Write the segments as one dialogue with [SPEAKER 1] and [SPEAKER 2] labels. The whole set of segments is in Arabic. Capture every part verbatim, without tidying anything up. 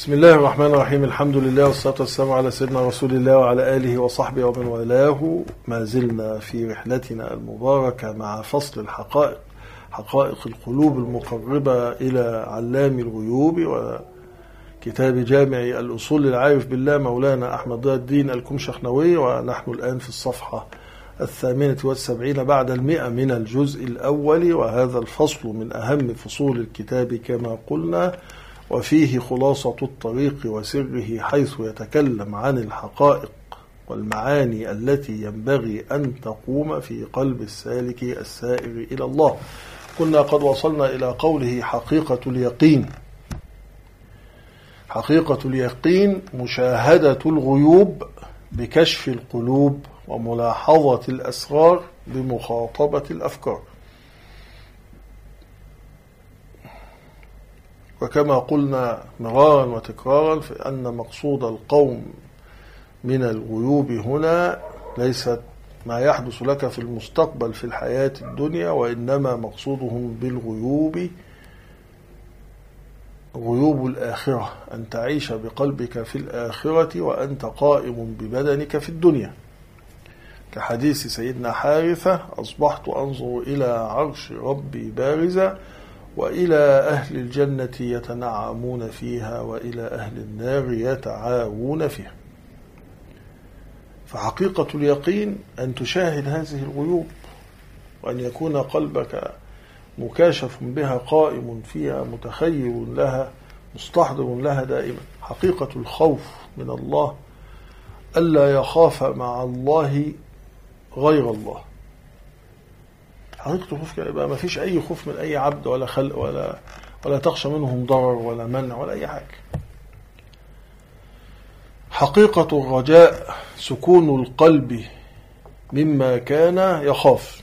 [SPEAKER 1] بسم الله الرحمن الرحيم. الحمد لله والصلاة والسلام على سيدنا رسول الله وعلى آله وصحبه ومن والاه. ما زلنا في رحلتنا المباركة مع فصل الحقائق، حقائق القلوب المقربة إلى علام الغيوب، وكتاب جامع الأصول للعارف بالله مولانا أحمد ضياء الدين الكمشخنوي. ونحن الآن في الصفحة الثامنة والسبعين بعد المئة من الجزء الأول، وهذا الفصل من أهم فصول الكتاب كما قلنا، وفيه خلاصة الطريق وسره، حيث يتكلم عن الحقائق والمعاني التي ينبغي أن تقوم في قلب السالك السائر إلى الله. كنا قد وصلنا إلى قوله حقيقة اليقين. حقيقة اليقين مشاهدة الغيوب بكشف القلوب، وملاحظة الأسرار بمخاطبة الأفكار. وكما قلنا مرارا وتكرارا فإن مقصود القوم من الغيوب هنا ليست ما يحدث لك في المستقبل في الحياة الدنيا، وإنما مقصودهم بالغيوب غيوب الآخرة، أن تعيش بقلبك في الآخرة وأنت قائم ببدنك في الدنيا، كحديث سيدنا حارثة: أصبحت أنظر إلى عرش ربي بارزة، وإلى أهل الجنة يتنعمون فيها، وإلى أهل النار يتعاون فيها. فحقيقة اليقين أن تشاهد هذه الغيوب، وأن يكون قلبك مكاشف بها، قائم فيها، متخيل لها، مستحضر لها دائما. حقيقة الخوف من الله ألا يخاف مع الله غير الله. حقيقة الخوف كده يبقى ما فيش أي خوف من أي عبد ولا خلق، ولا ولا تخشى منهم ضرر ولا منع ولا أي حاجة. حقيقة الرجاء سكون القلب مما كان يخاف.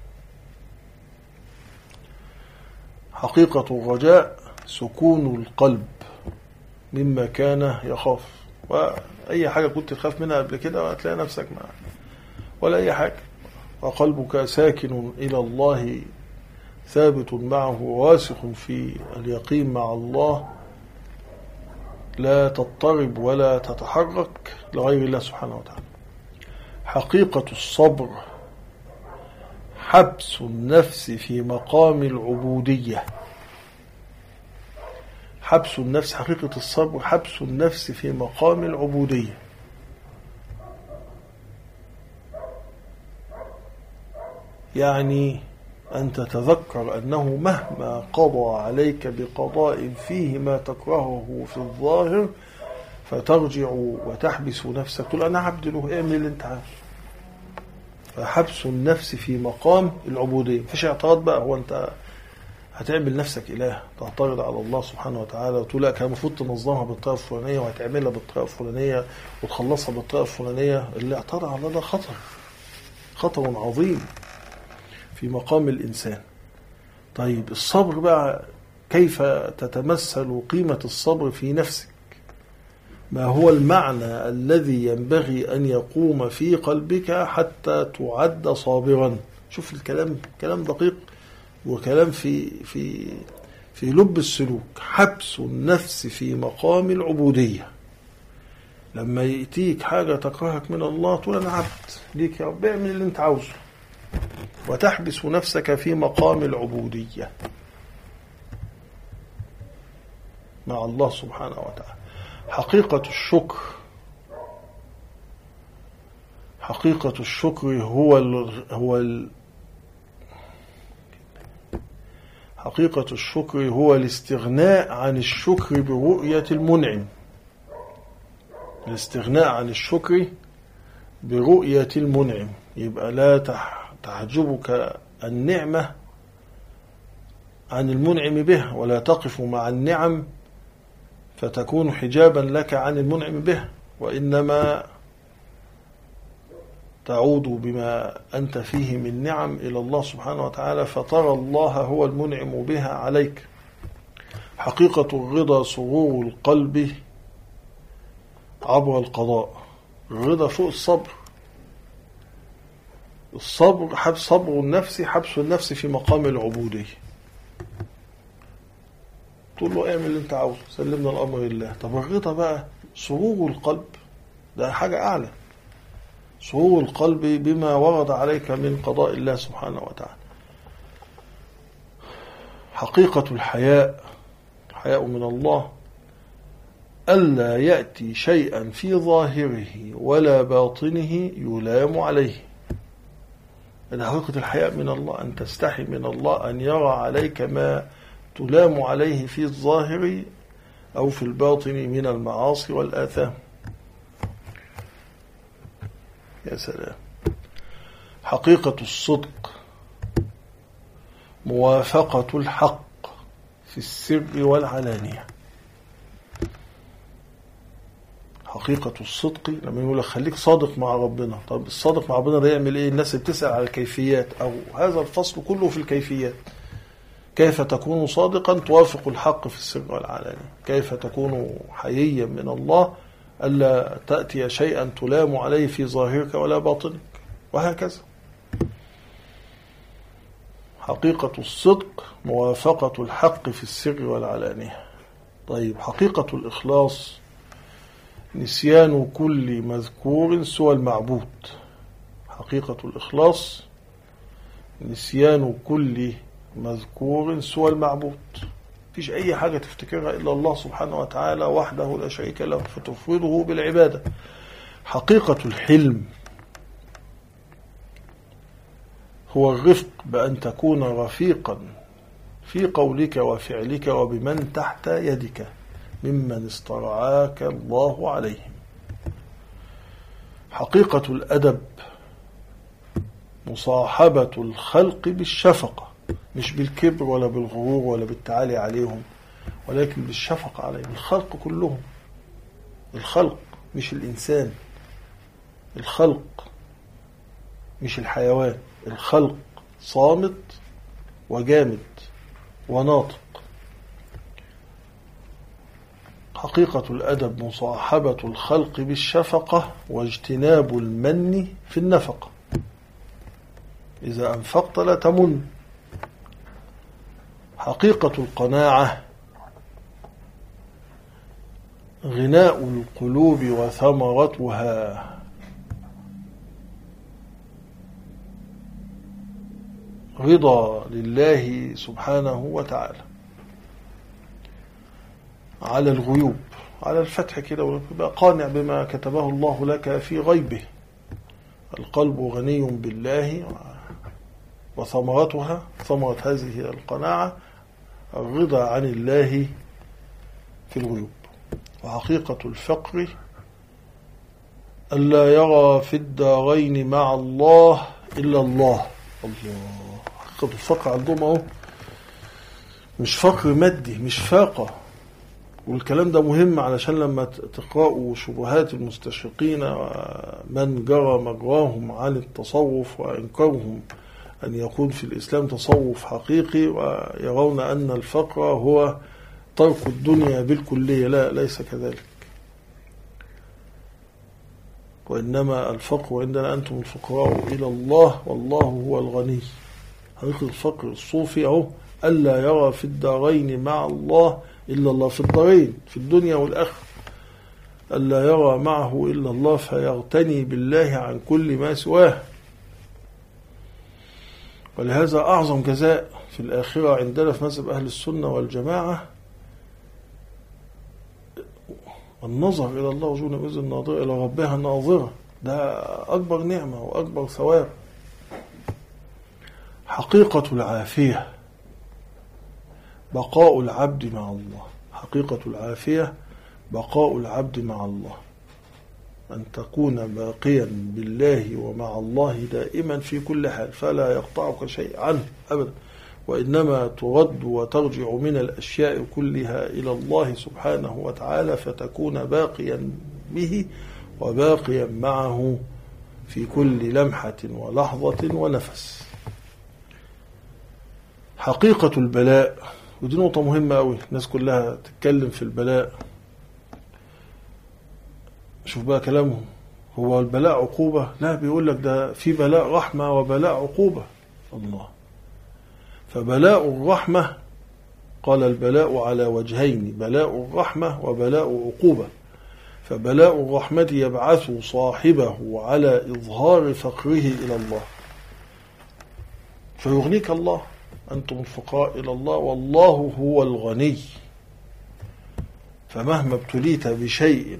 [SPEAKER 1] حقيقة الرجاء سكون القلب مما كان يخاف. وأي حاجة كنت تخاف منها قبل كده وهتلاقي نفسك معها ولا أي حاجة، وقلبك ساكن إلى الله، ثابت معه، واسخ في اليقين مع الله، لا تضطرب ولا تتحرك لغير الله سبحانه وتعالى. حقيقة الصبر حبس النفس في مقام العبودية. حبس النفس، حقيقة الصبر حبس النفس في مقام العبودية. يعني أن تتذكر أنه مهما قضى عليك بقضاء فيه ما تكرهه في الظاهر، فترجع وتحبس نفسك، تقول أنا عبد له، اعمل اللي انت عايزه. فحبس النفس في مقام العبودية. مفيش اعتراض بقى، هو انت هتعمل نفسك إله، تعترض على الله سبحانه وتعالى وتقول لا كان المفروض تنظمها بالطريقة الفلانية وهتعملها بالطريقة الفلانية وتخلصها بالطريقة الفلانية. اللي اعترض على ده خطر، خطر عظيم في مقام الإنسان. طيب الصبر بقى، كيف تتمثل قيمة الصبر في نفسك؟ ما هو المعنى الذي ينبغي أن يقوم في قلبك حتى تعد صابرا؟ شوف الكلام، كلام دقيق وكلام في في في لب السلوك. حبس النفس في مقام العبودية. لما يأتيك حاجة تكرهك من الله تقول أنا عبد ليك يا رب، اعمل اللي انت عاوزه، وتحبس نفسك في مقام العبودية مع الله سبحانه وتعالى. حقيقة الشكر. حقيقة الشكر هو ال هو ال حقيقة الشكر هو الاستغناء عن الشكر برؤية المنعم. الاستغناء عن الشكر برؤية المنعم، يبقى لا تح تعجبك النعمة عن المنعم بها، ولا تقف مع النعم فتكون حجابا لك عن المنعم بها، وإنما تعود بما أنت فيه من نعم إلى الله سبحانه وتعالى، فترى الله هو المنعم بها عليك. حقيقة الرضا سرور القلب عبر القضاء. الرضا فوق الصبر. الصبر حبس صبر النفس، حبس النفس في مقام العبودية. تقول له اعمل اللي انت عاوزه، سلمنا الامر لله. طب الرضا بقى سرور القلب، ده حاجة اعلى، سرور القلب بما ورد عليك من قضاء الله سبحانه وتعالى. حقيقة الحياء، حياء من الله، ألا يأتي شيئا في ظاهره ولا باطنه يلام عليه. هذا حقيقة الحياء من الله، أن تستحي من الله أن يرى عليك ما تلام عليه في الظاهر أو في الباطن من المعاصي والآثام. يا سلام. حقيقة الصدق موافقة الحق في السر والعلانية. حقيقة الصدق لما يقول لك خليك صادق مع ربنا. طب الصادق مع ربنا ده يعمل ايه؟ الناس بتسأل على الكيفيات، او هذا الفصل كله في الكيفيات. كيف تكون صادقا توافق الحق في السر والعلانية؟ كيف تكون حييا من الله ألا تأتي شيئا تلام عليه في ظاهرك ولا باطنك، وهكذا. حقيقة الصدق موافقة الحق في السر والعلانية. طيب حقيقة الإخلاص نسيان كل مذكور سوى المعبود. حقيقة الإخلاص نسيان كل مذكور سوى المعبود. مفيش أي حاجة تفتكرها إلا الله سبحانه وتعالى وحده لا شريك له، فتفرده بالعبادة. حقيقة الحلم هو الرفق بأن تكون رفيقا في قولك وفعلك وبمن تحت يدك ممن استرعاك الله عليهم. حقيقة الأدب مصاحبة الخلق بالشفقة، مش بالكبر ولا بالغرور ولا بالتعالي عليهم، ولكن بالشفقة عليهم. الخلق كلهم، الخلق مش الإنسان، الخلق مش الحيوان، الخلق صامت وجامد وناطق. حقيقة الأدب مصاحبة الخلق بالشفقة واجتناب المن في النفقة. إذا أنفقت لا تمن. حقيقة القناعة غناء القلوب وثمرتها. رضا لله سبحانه وتعالى على الغيوب، على الفتح كده، ويبقى قانع بما كتبه الله لك في غيبه. القلب غني بالله، وثمرتها، ثمرة هذه القناعة الرضا عن الله في الغيوب. وحقيقة الفقر ألا يرى في الدارين مع الله إلا الله. الله. حقيقة الفقر عندهم اهو مش فقر مادي، مش فاقة. والكلام ده مهم علشان لما تقرأوا شبهات المستشرقين من جرى مجراهم عن التصوف وإنكارهم أن يكون في الإسلام تصوف حقيقي، ويرون أن الفقر هو ترك الدنيا بالكلية. لا، ليس كذلك، وإنما الفقر عندنا أنتم الفقراء إلى الله والله هو الغني. حقيقة الفقر الصوفي أهو ألا يرى في الدارين مع الله إلا الله، في الدارين في الدنيا والآخرة ألا يرى معه إلا الله، فيغتني بالله عن كل ما سواه. ولهذا أعظم جزاء في الآخرة عندنا في مذهب أهل السنة والجماعة النظر إلى الله، وجوه يومئذ ناظرة إلى ربها ناظرة. ده أكبر نعمة وأكبر ثواب. حقيقة العافية بقاء العبد مع الله. حقيقة العافية بقاء العبد مع الله، أن تكون باقيا بالله ومع الله دائما في كل حال، فلا يقطعك شيء عنه أبدا، وإنما ترد وترجع من الأشياء كلها إلى الله سبحانه وتعالى، فتكون باقيا به وباقيا معه في كل لمحة ولحظة ونفس. حقيقة البلاء، ودي نقطة مهمة أوي، الناس كلها تتكلم في البلاء. شوف بقى كلامهم، هو البلاء عقوبة؟ لا، بيقول لك ده في بلاء رحمة وبلاء عقوبة. الله. فبلاء الرحمة قال البلاء على وجهين: بلاء الرحمة وبلاء عقوبة. فبلاء الرحمة يبعث صاحبه على إظهار فقره إلى الله، فيغنيك الله، أنتم الفقراء إلى الله والله هو الغني. فمهما ابتليت بشيء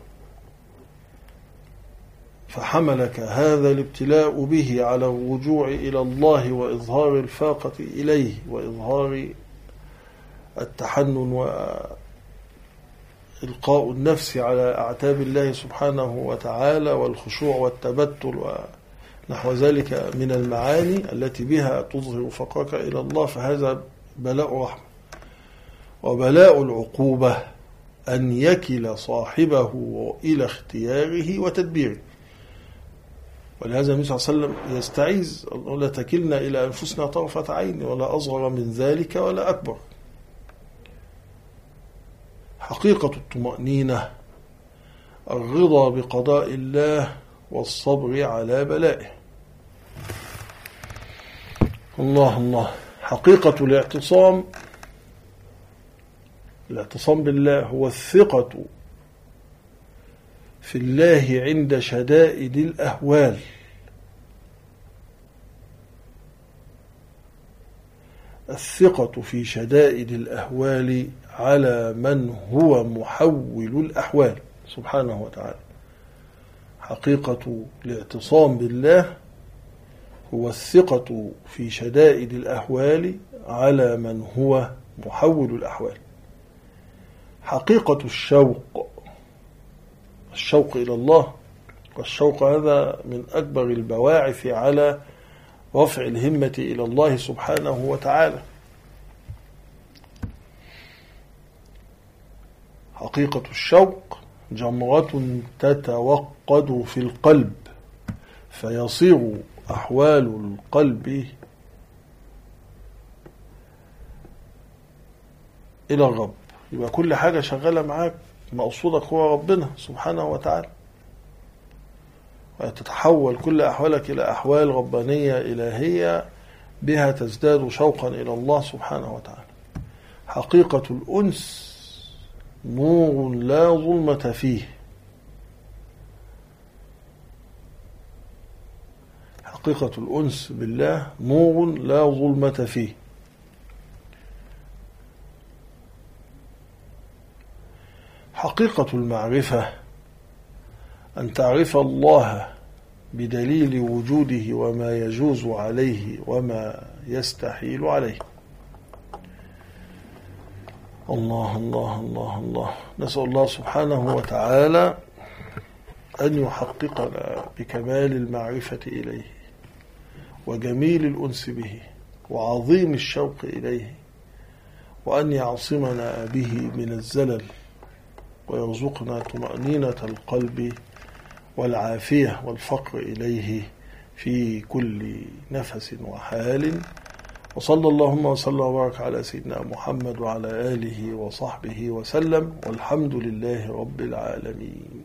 [SPEAKER 1] فحملك هذا الابتلاء به على الرجوع إلى الله وإظهار الفاقة إليه وإظهار التحنن وإلقاء النفس على أعتاب الله سبحانه وتعالى والخشوع والتبتل ونحو ذلك من المعاني التي بها تظهر فقرك إلى الله، فهذا بلاء رحمة. وبلاء العقوبة أن يكل صاحبه إلى اختياره وتدبيره. ولهذا النبي صلى الله عليه وسلم يستعيذ: لا تكلنا إلى أنفسنا طرفة عين ولا أصغر من ذلك ولا أكبر. حقيقة الطمأنينة الرضا بقضاء الله والصبر على بلائه. الله الله. حقيقة الاعتصام، الاعتصام بالله هو الثقة في الله عند شدائد الأهوال، الثقة في شدائد الأهوال على من هو محول الأحوال سبحانه وتعالى. حقيقة الاعتصام بالله هو الثقة في شدائد الأهوال على من هو محول الأحوال. حقيقة الشوق، الشوق إلى الله، والشوق هذا من أكبر البواعث على رفع الهمة إلى الله سبحانه وتعالى. حقيقة الشوق جمرة تتوقد في القلب فيصير أحوال القلب إلى الرب. يبقى كل حاجة شغالة معاك مقصودك هو ربنا سبحانه وتعالى، وتتحول كل أحوالك إلى أحوال ربانية إلهية بها تزداد شوقا إلى الله سبحانه وتعالى. حقيقة الأنس نور لا ظلمة فيه. حقيقة الأنس بالله نور لا ظلمة فيه. حقيقة المعرفة أن تعرف الله بدليل وجوده وما يجوز عليه وما يستحيل عليه. الله الله الله الله. نسأل الله سبحانه وتعالى أن يحققنا بكمال المعرفة إليه وجميل الأنس به وعظيم الشوق إليه، وأن يعصمنا به من الزلل ويرزقنا طمأنينة القلب والعافية والفقر إليه في كل نفس وحال. وصلى اللهم وسلم وبارك على سيدنا محمد وعلى آله وصحبه وسلم، والحمد لله رب العالمين.